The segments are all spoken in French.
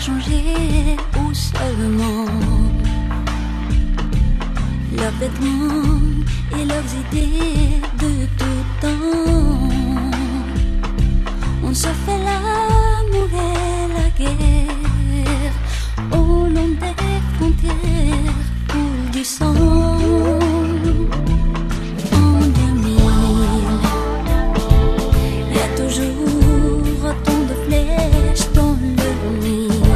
changer ou seulement leurs vêtements et leurs idées de tout temps. On se fait l'amour et la guerre au long des frontières coule du sang. En 2000, il y a toujours autant de flèches dans le mille.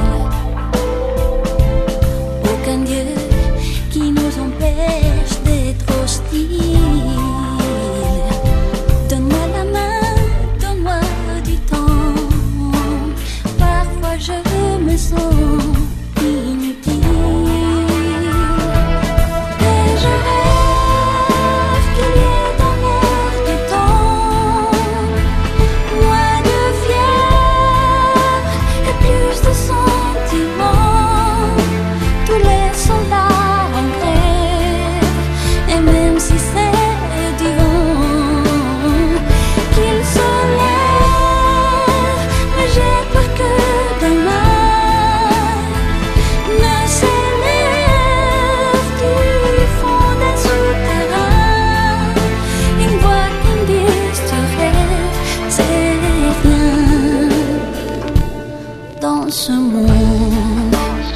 Aucun Dieu qui nous empêche d'être hostiles. Donne-moi la main, donne-moi du temps. Parfois je me sens inutile. Et je rêve qu'il y ait dans l'air du temps moins de fièvre et plus de sentiments. Tous les soldats en grève, et même si c'est du vent qu'il se lève, mais j'ai peur que demain ne s'élève du fond des souterrains une voix qui me dise tu rêves, c'est rien dans ce monde.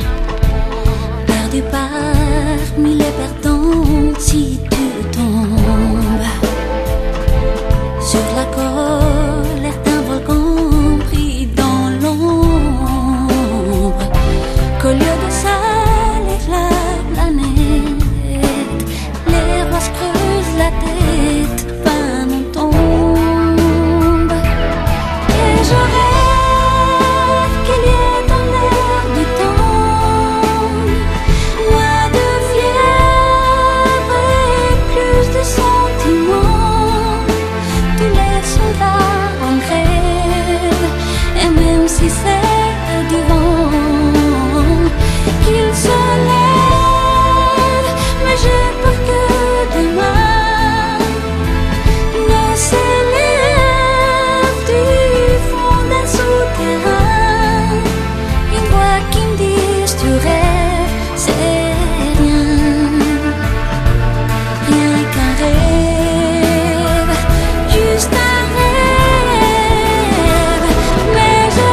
Perdu parmi les perdants, si tu tombes sur la colère d'un volcan pris dans l'ombre, qu'au lieu de salir la planète, les rois se creusent la tête, fin on tombe. Et je rêve qu'il y ait dans l'air du temps moins de fièvre et plus de sentiments. Tous les soldats en grève, et même si c'est du vent qu'il se lève, mais j'ai peur que demain ne s'élève du fond des souterrains une voix qui me dise tu rêves, c'est rien, rien qu'un rêve, juste un rêve. Mais je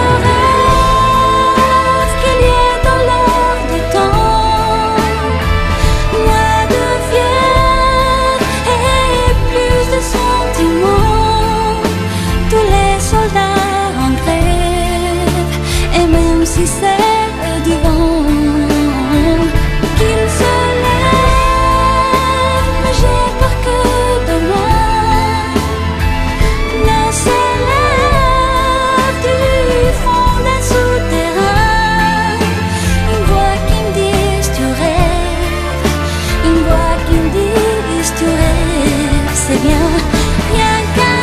rêve qu'il y ait dans l'air du temps moins de fièvre et plus de sentiments. Tous les soldats en grève, et même si c'est du vent qu'il se lève, mais j'ai peur que demain ne s'élève du fond des souterrains une voix qui me dise tu rêves, une voix qui me dise tu rêves, c'est bien, rien qu'un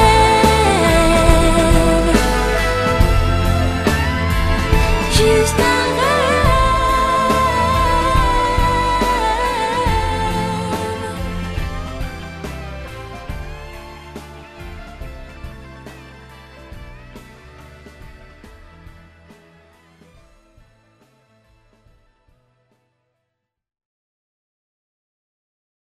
rêve, juste un